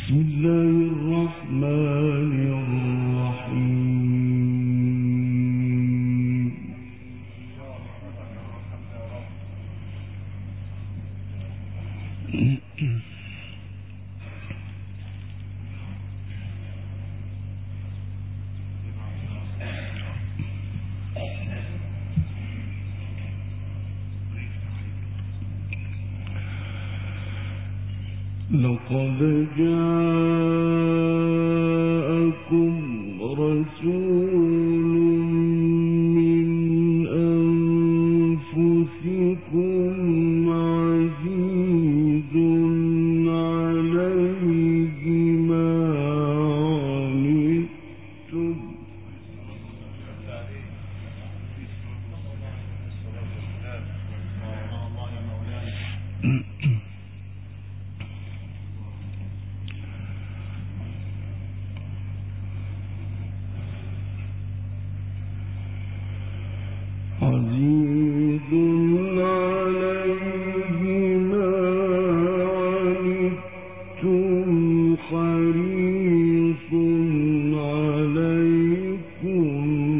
بسم الله الرحمن الرحيم. لقد جاءكم رسول من أنفسكم عزيز عليه ما عنتم عزيز عليه ما عنتم حريص عليكم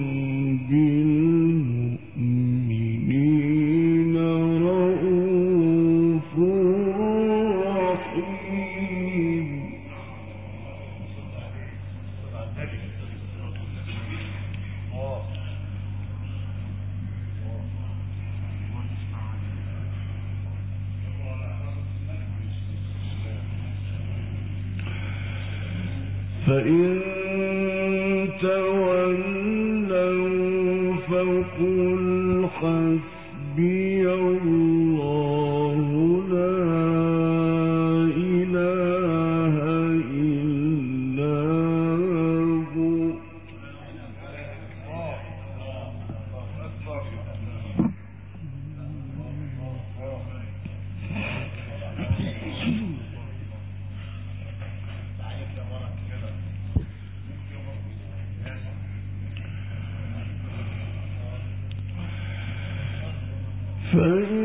بالمؤمنين رؤوف رحيم. فإن تولوا فقل حسبي الله لا إله إلا هو. فإن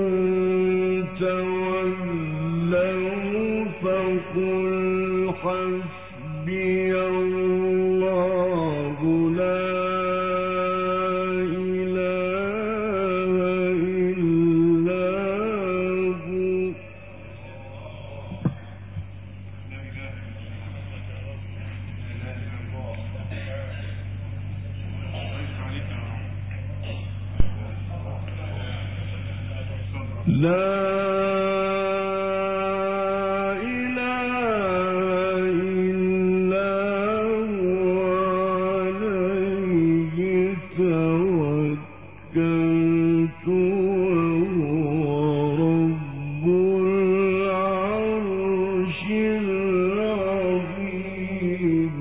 تولوا فقل حسبي الله لا إله إلا هو. لا إله إلا هو عليه توكلت وهو رب العرش العظيم.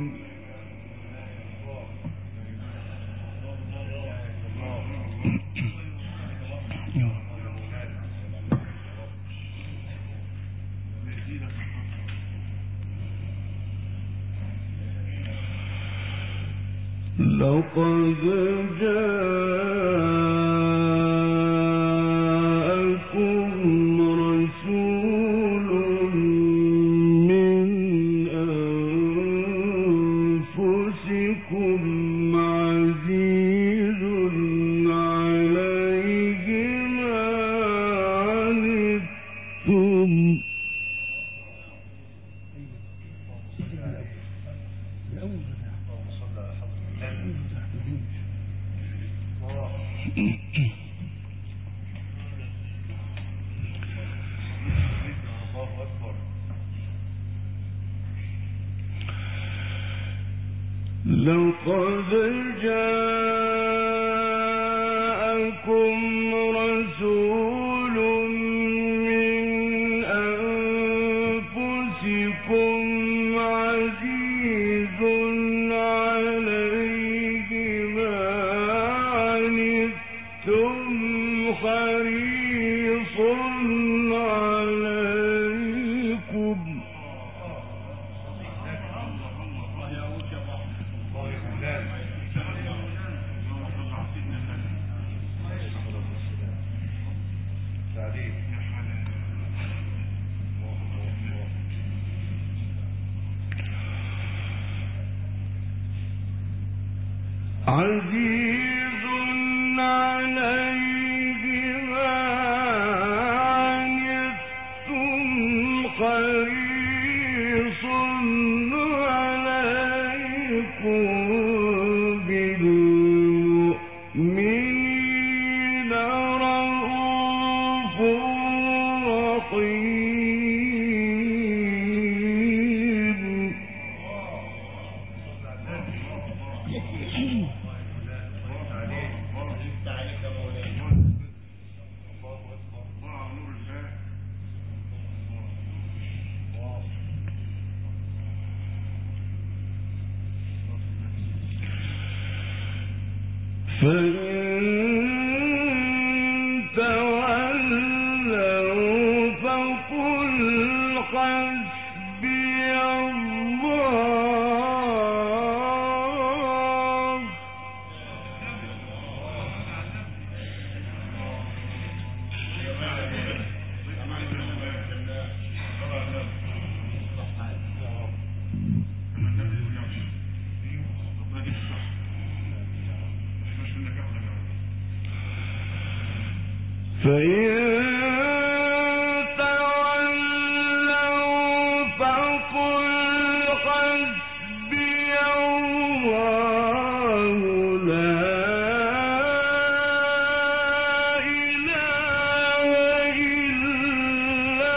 لقد جاءكم رسول من أنفسكم عزيز عليه ما عنتم لقد جاءكم رسول من أنفسكم عزيز عليه ما عنتم حريص عليكم عزيز عليه ما عنتم حريص عليكم بالمؤمنين رءوف رحيم. فإن تولوا فقل حسبي الله فإن تولوا فقل حسبي الله لا إله إلا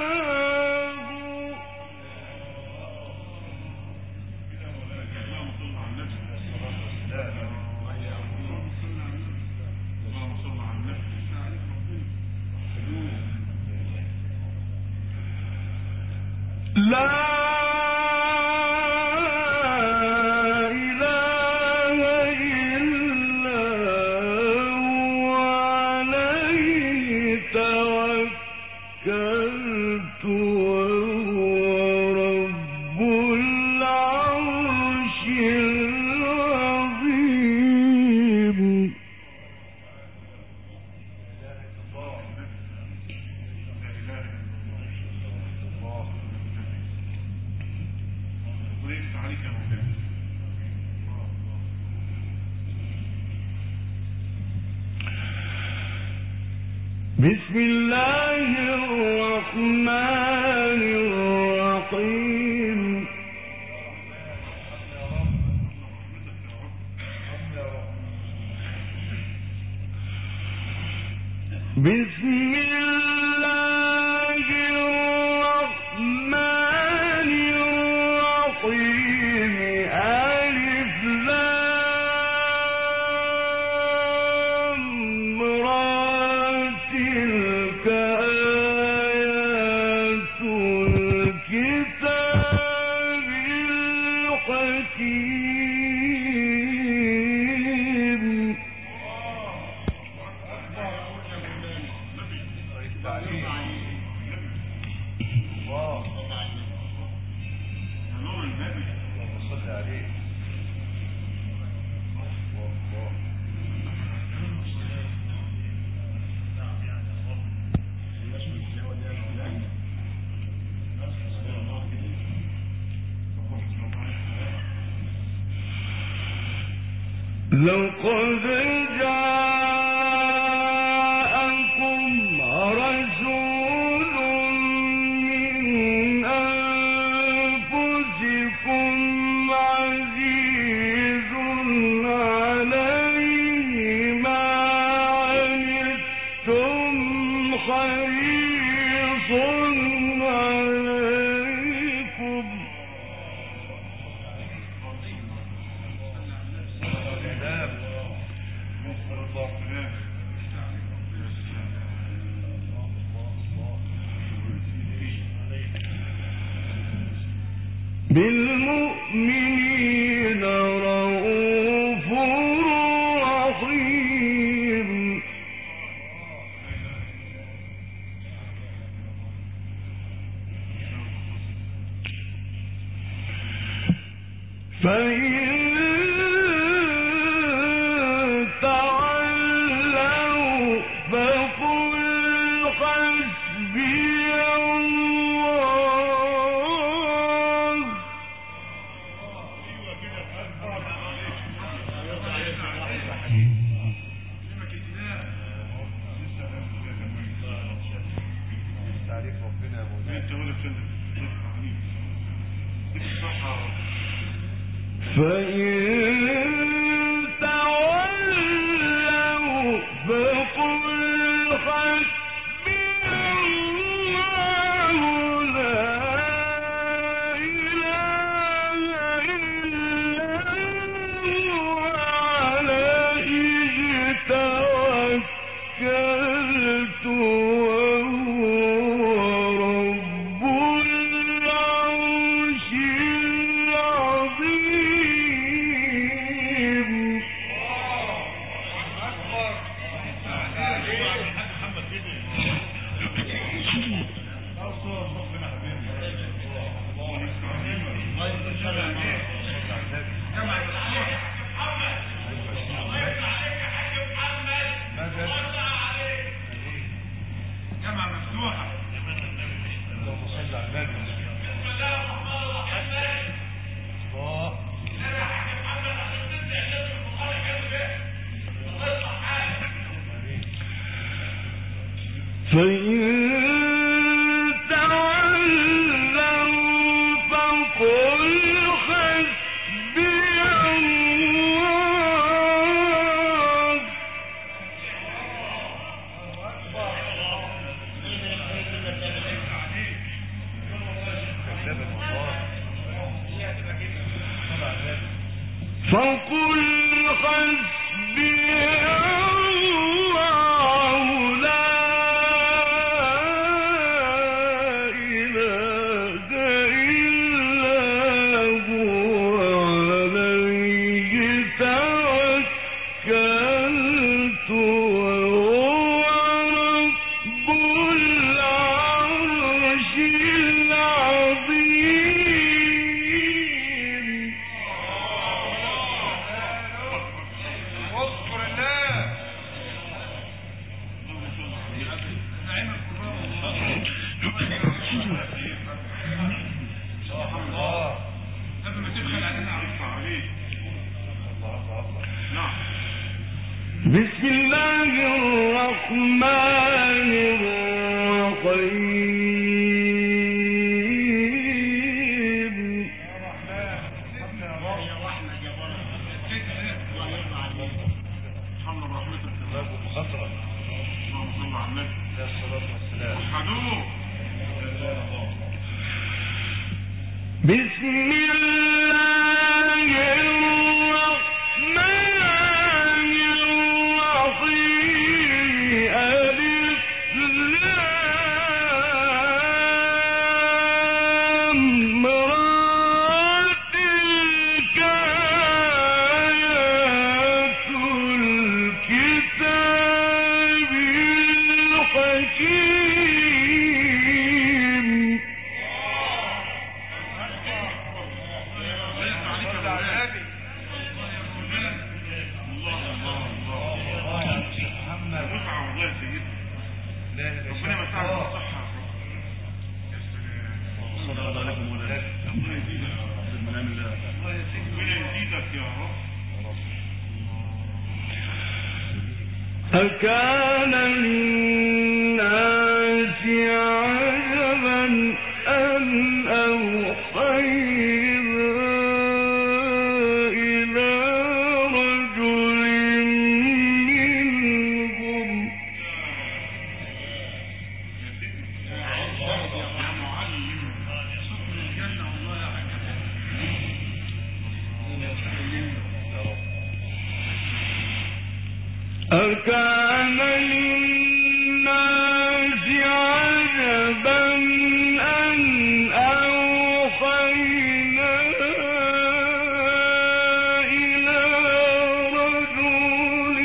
لا إله إلا هو عليه توكلت وهو رب العرش العظيم. بسم الله الرحمن الرحيم. بسم الله الرحمن الرحيم. ألف لام را تلك آيات الكتاب الحكيم. لقد جاءكم رسول من أنفسكم عزيز عليه ما عنتم حريص عليكم بالمؤمنين رؤوف رحيم. فإن تولوا فقل حسبي الله بسم الله الرحمن الرحيم. بسم الله الرحمن الرحيم. ألف لام را تلك آيات الكتاب الحكيم. أكان للناس عجبا أن أوحينا إلى رجل منهم أكان للناس عجبا أن أوحينا إلى رجل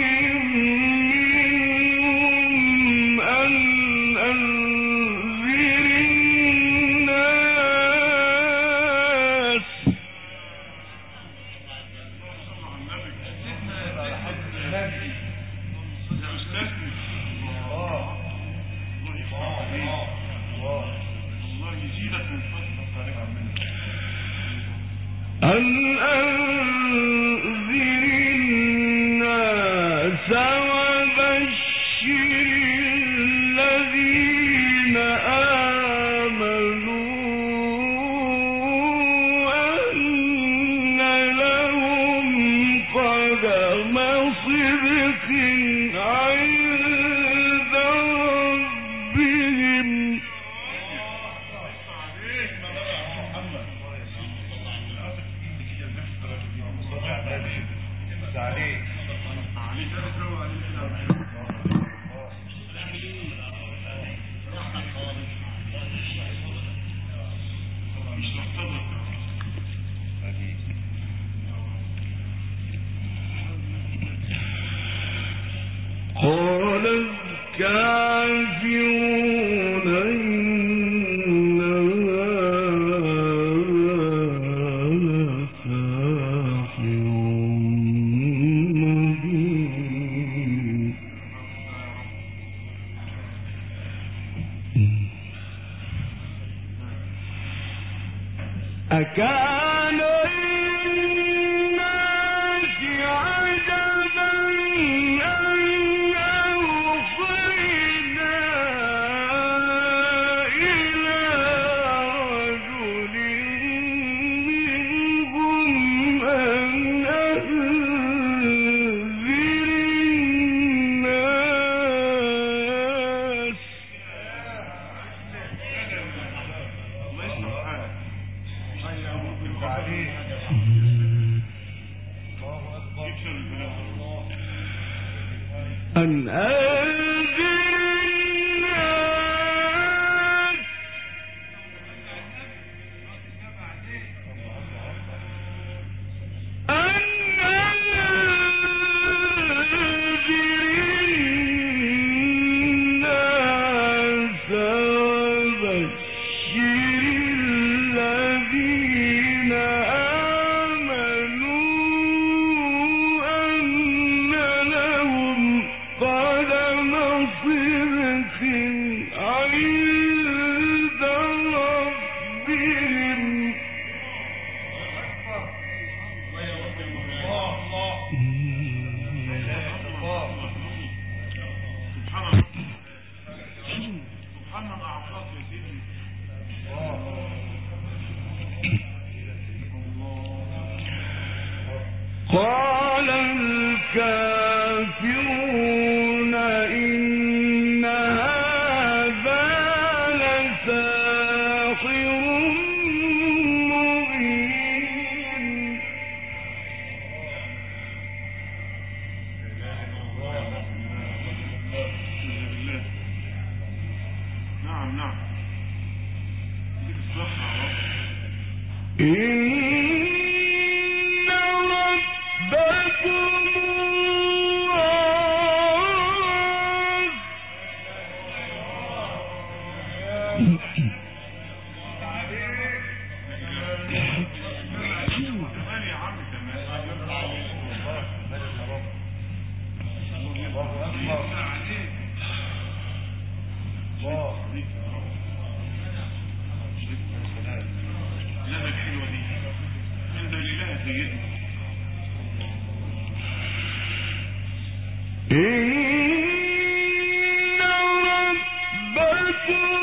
منهم أن أنذر الناس. قال الكافرون إن هذا ساحر مبين أكان للناس عجبا أن أوصينا إلى رجل منهم أن أنذر الناس أن أنذر الناس أن أنذر الناس وبشر الذين آمنوا أن لهم قدم صدق عند ربهم قال الكافرون إن هذا لساحر مبين نعم إن ربكم إن ربكم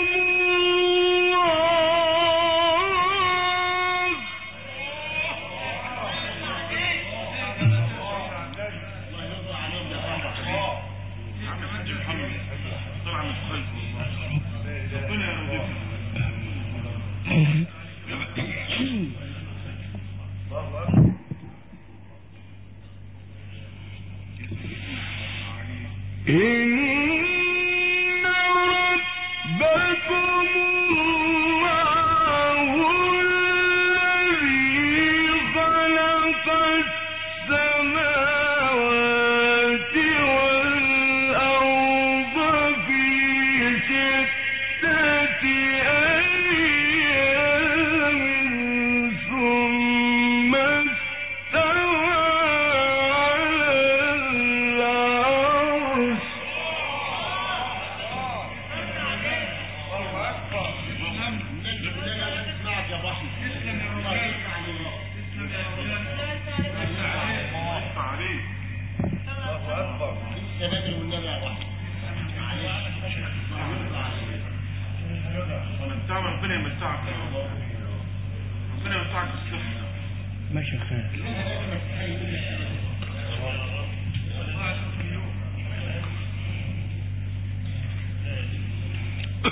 إن ربكم الله الذي خلق السماوات والأرض في 6 أيام ثم استوى على العرش ربنا يمتعك بالصحة. ماشي خير.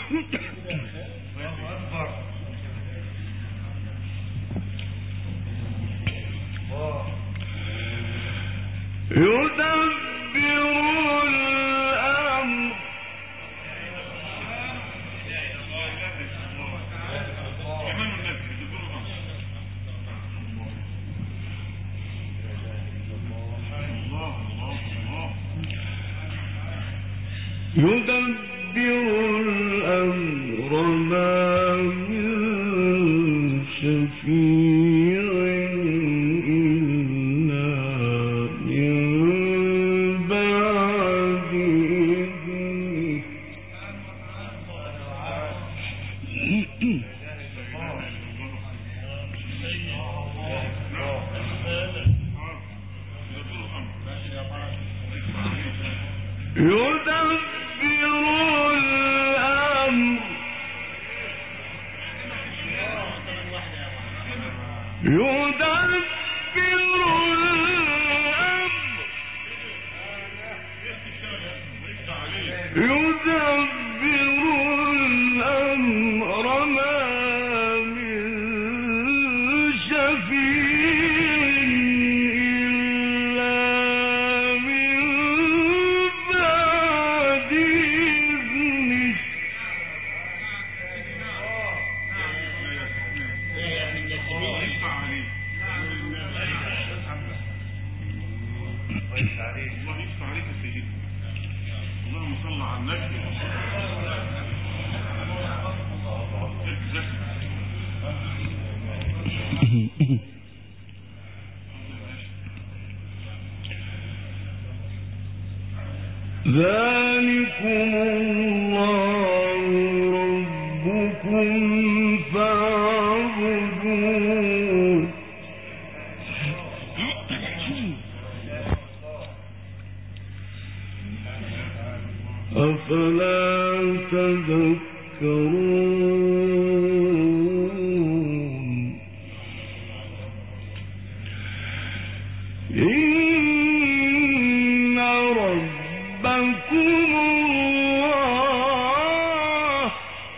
ذلكم الله ربكم فاعبدوه أفلا تذكرون إن ربكم الله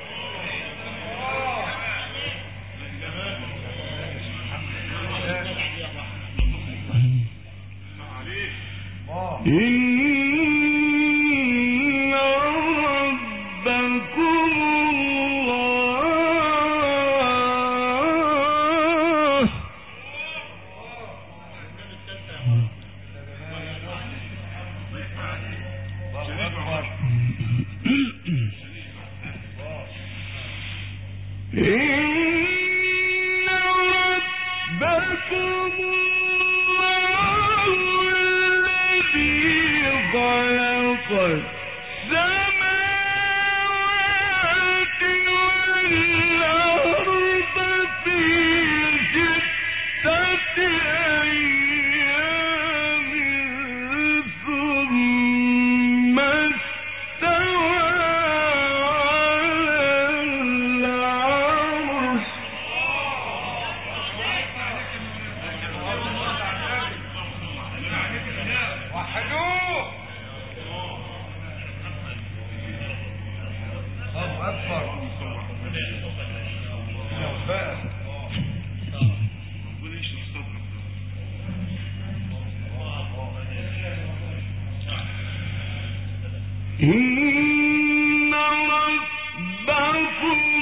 إن ربكم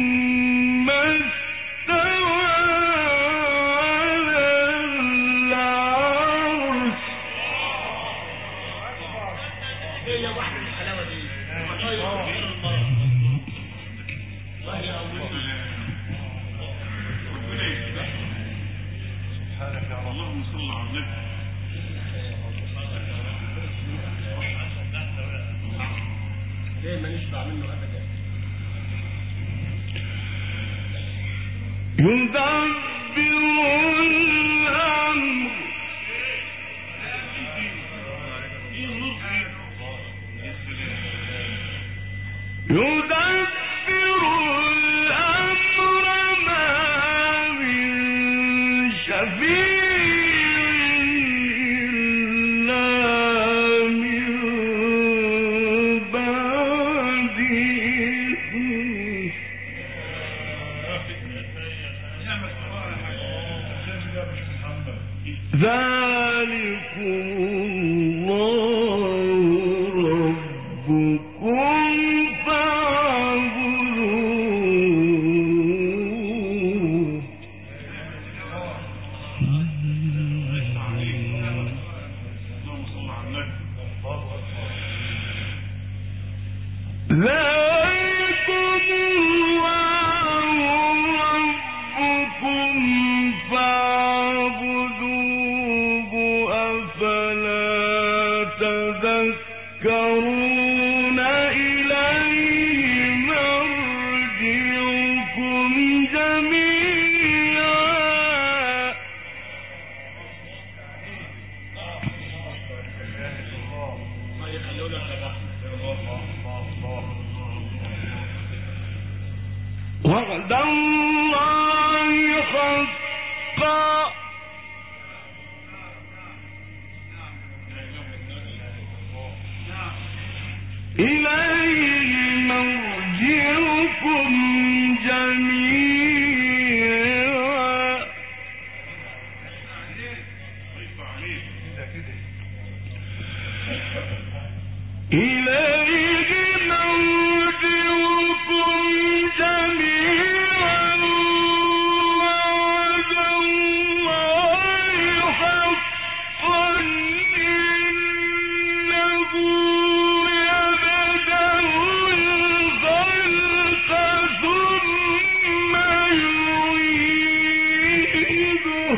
ثم استوى على وعد الله حقا إليه مرجعكم جميعا إليه مرجعكم جميعا وعد الله حقا إنه يبدأ الخلق ثم يعيده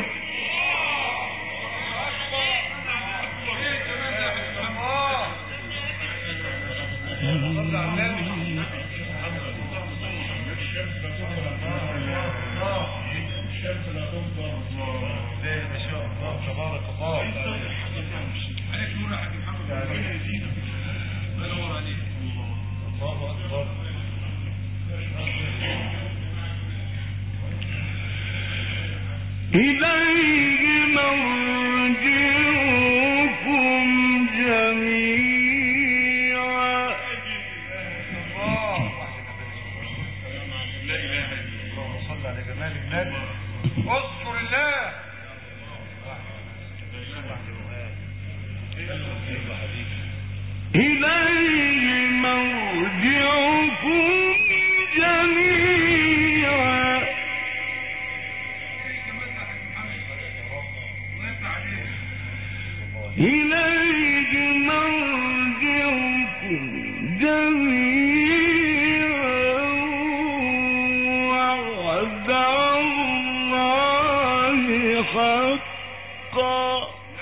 إليه مرجعكم جميعا اللهم صل على جمال النبي اذكر الله إليه مرجعكم جميعا إليه مرجعكم جميعا وعد الله حقا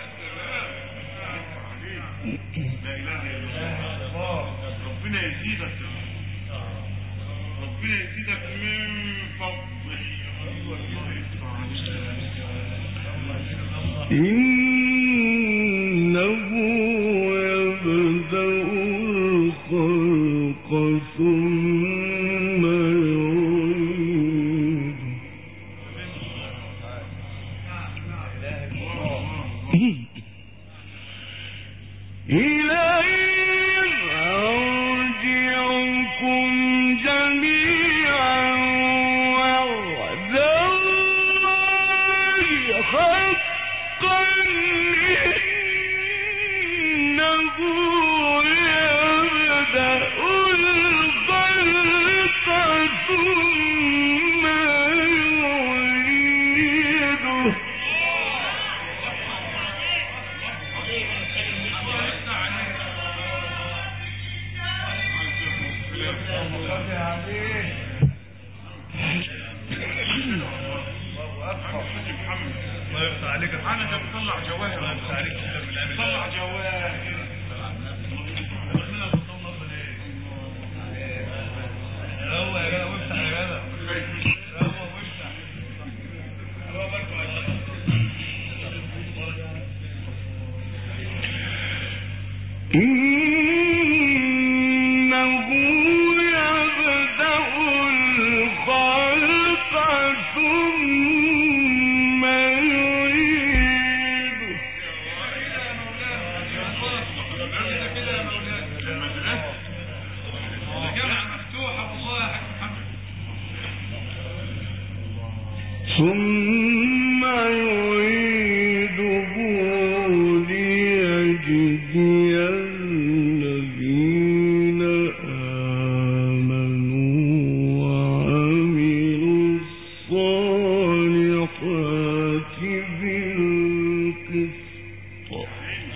ربنا يزيدك من فضله إنه يبدأ الخلق ثم يعيده إليه مرجعكم جميعا وعد الله حقا إنه يبدأ الخلق ثم يعيده الله يفتح عليك انا ده بطلع جواهر بطلع جواهر هو يا جدع وافتح يا جدع هو وافتح إنه يبدأ الخلق ثم يعيده ثم يعيده ليجزي الذين آمنوا وعملوا الصالحات بالقسط.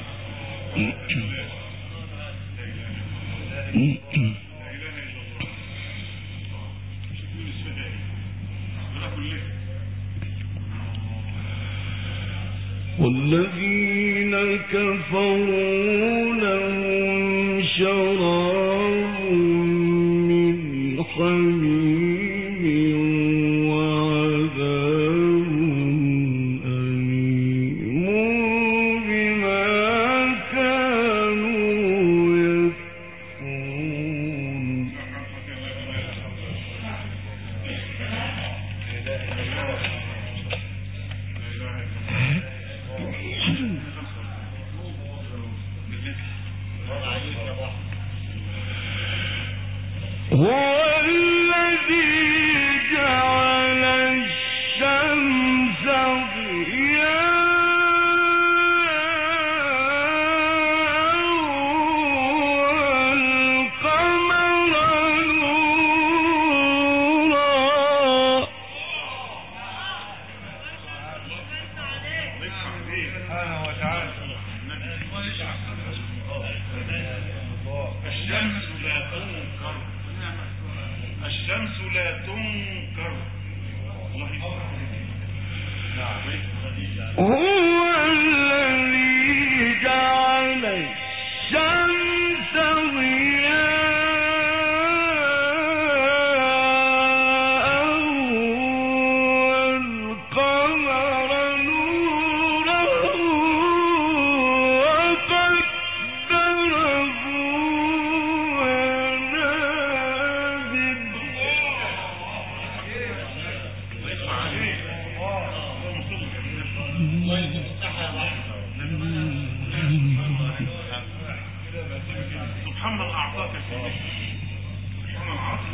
والذين كفروا لهم شراب من حميم وعذاب أليم بما كانوا يكفرون. هو الذي جعل الشمس ضياء والقمر نورا. سبحانه وتعالى. الشمس لا تنكر. هو الذي جعل الشمس ضياء والقمر نورا وقدره سبحان من أعطاك سيدي. سبحان العصر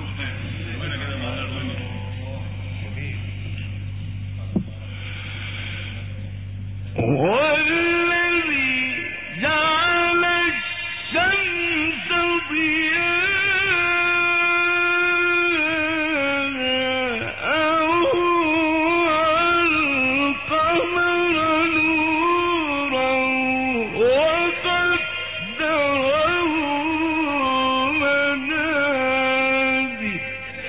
هو الذي جعل الشمس ضياء والقمر نورا وقدره منازل.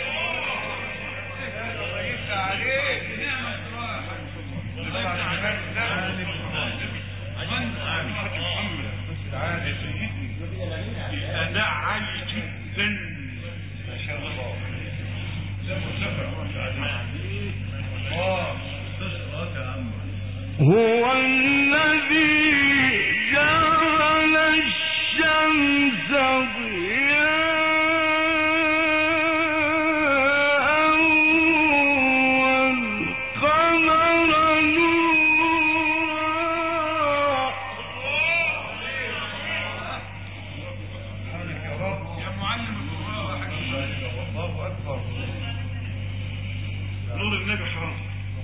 أداء عالي جدا. ما شاء الله. هو الذي جعل الشمس ضياء والقمر نورا. يا معلم القرآن. الله أكبر. نور النبي حرام.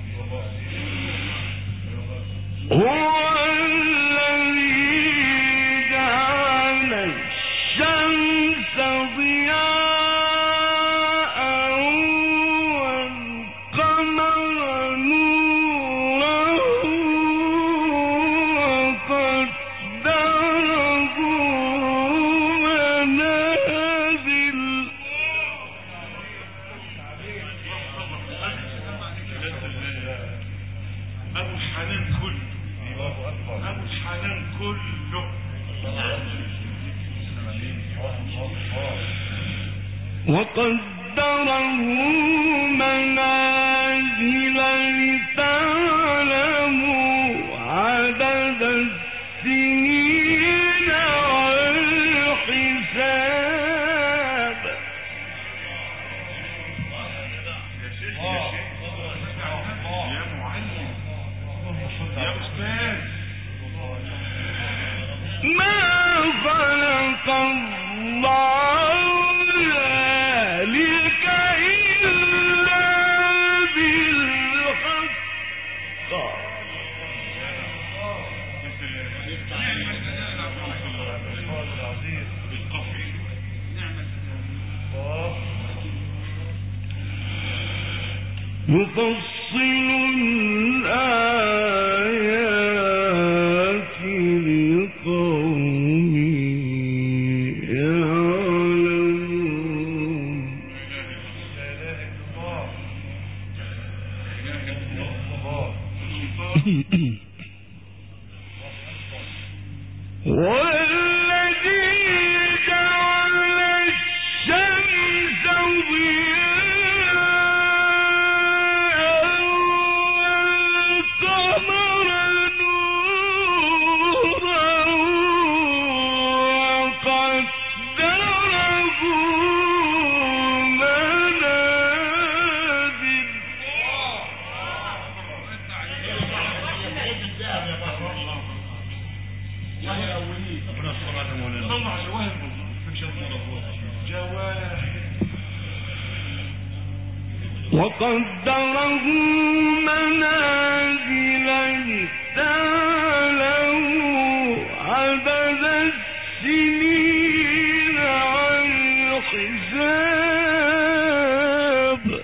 هو الذي جعل الشمس ضياء والقمر نورا وقدره منازل. أبو الحنان كله. أبو الحنان كله. وقدره منازل لتعلموا عدد السنين يفصل الآيات لقوم يعلمون والذي جعل الشمس ضياء والقمر نورا وقدره منازل وقدره منازل لتعلموا عدد السنين والحساب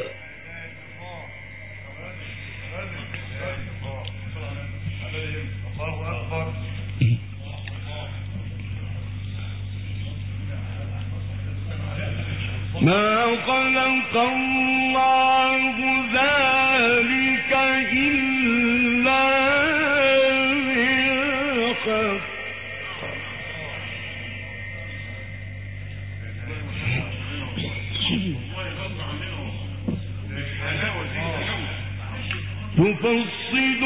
ما خلق الله ذلك إلا بالحق يفصل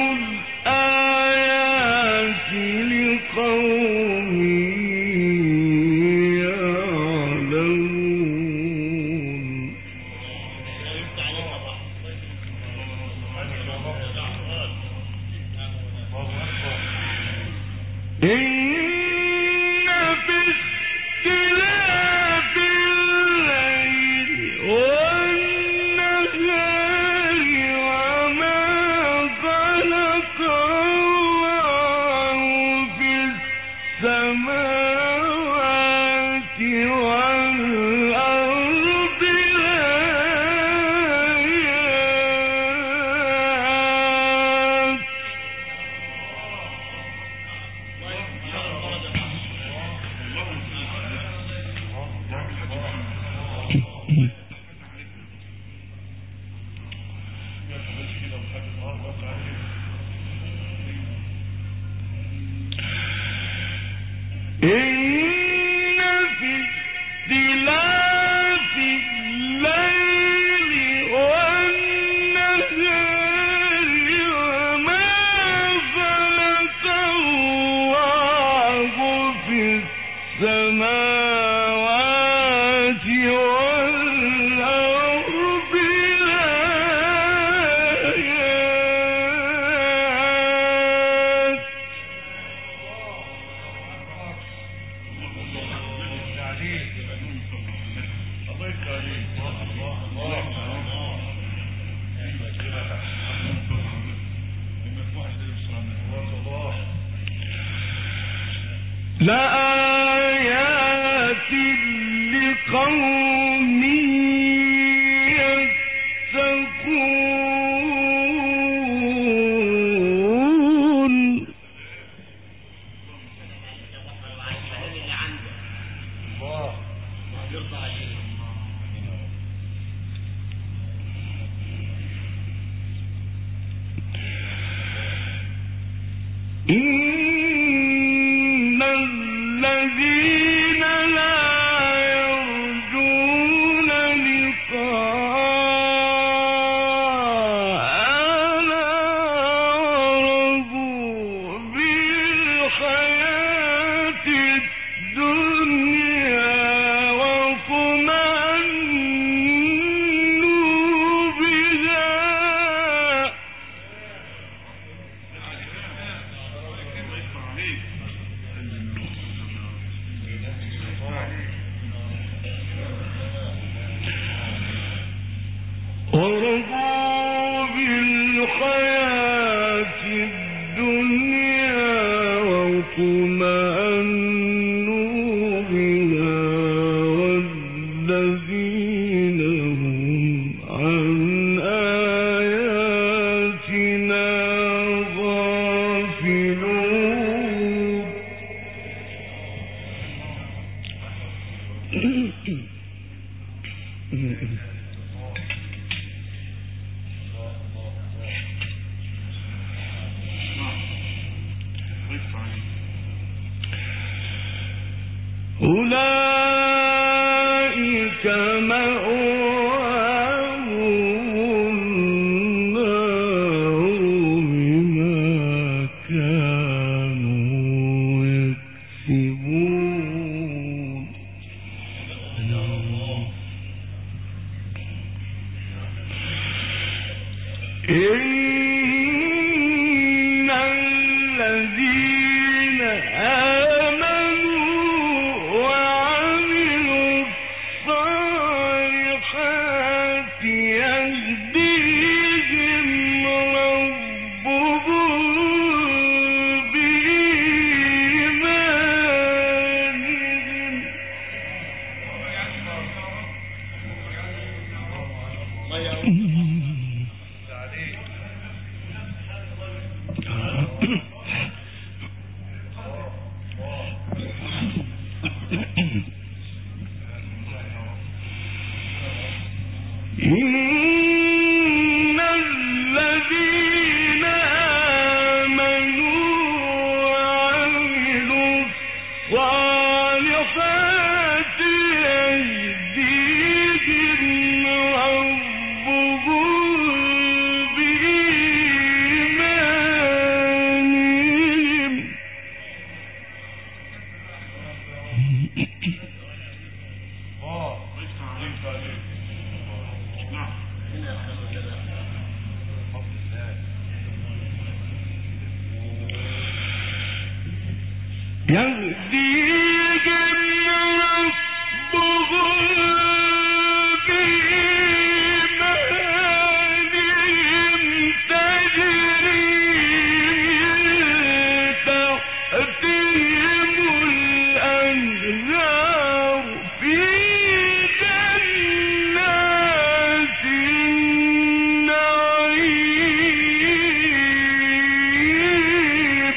الآيات لقوم يعلمون إن في اختلاف الليل والنهار وما خلق الله في السماوات والأرض لآيات إن في اختلاف الليل والنهار وما خلق الله في السماوات والأرض لآيات لآيات لقوم يتقون إن الذين لا يرجون لقاءنا رضوا بالحياة الدنيا واطمأنوا بها أولئك مأواهم النار بما كانوا يكسبون. إن الذين آمنوا وعملوا الصالحات يهديهم ربهم بإيمانهم. إن الذين آمنوا وعملوا الصالحات يهديهم ربهم بإيمانهم. يهديهم ربهم بإيمانهم تجري من تحتهم الأنهار في جنات النعيم.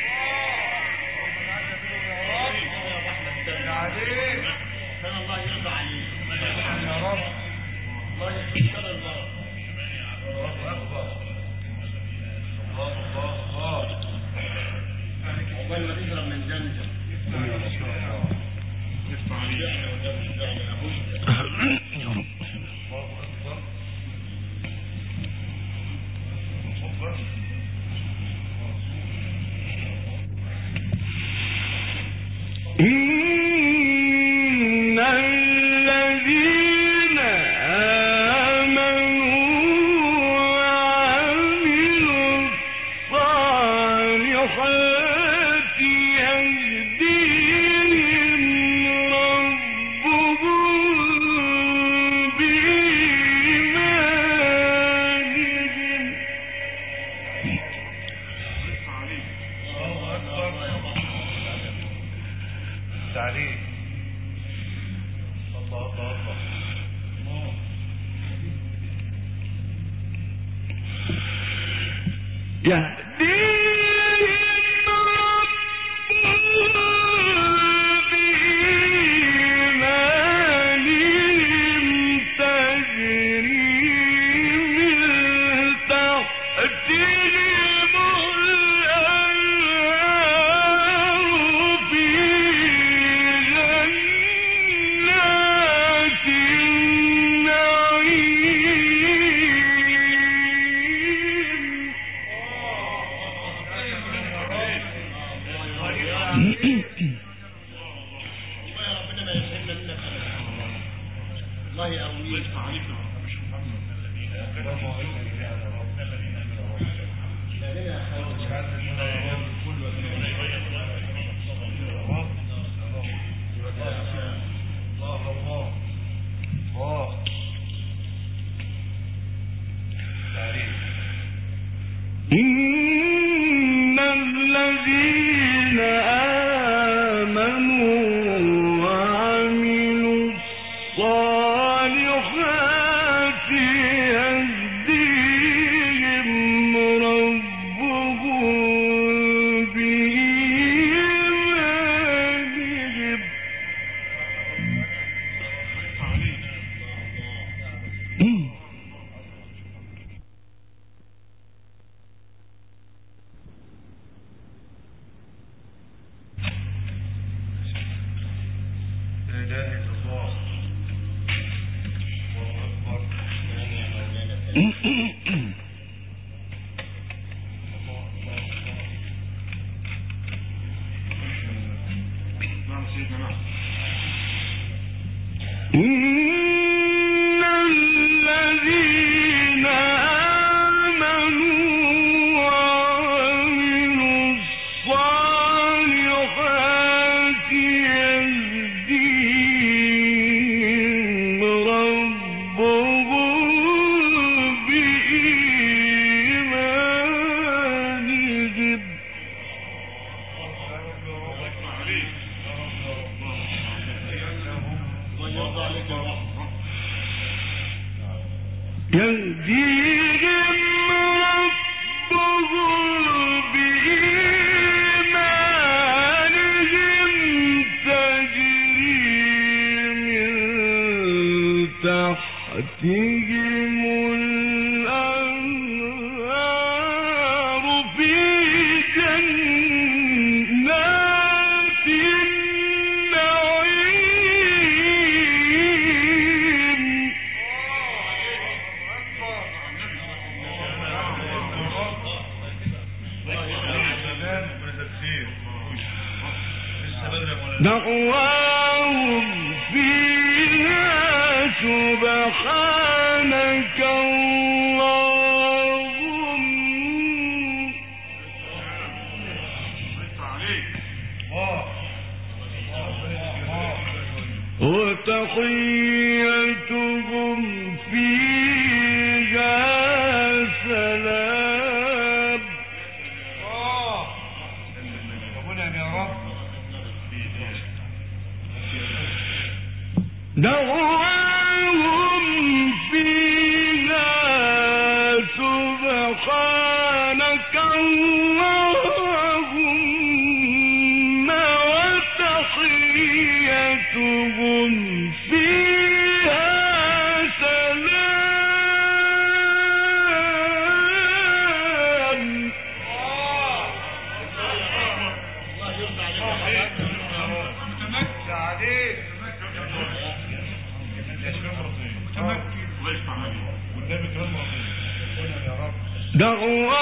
إن الذين آمنوا وعملوا الصالحات يهديهم ربهم بإيمانهم. تعليم. الله الله الله. يهديهم ربهم بإيمانهم تجري من تحتهم الأنهار في جنات النعيم. الله يقويك. إن الذين إن الذين آمنوا وعملوا الصالحات يهديهم ربهم بإيمانهم يهديهم ربهم بإيمانهم تجري من تحتهم الأنهار في جنات النعيم دعواهم فيها سبحانك اللهم وتحيتهم فيها سلام ربنا يا رب دعواهم فيها سبحانك اللهم وتحيتهم فيها سلام دعواهم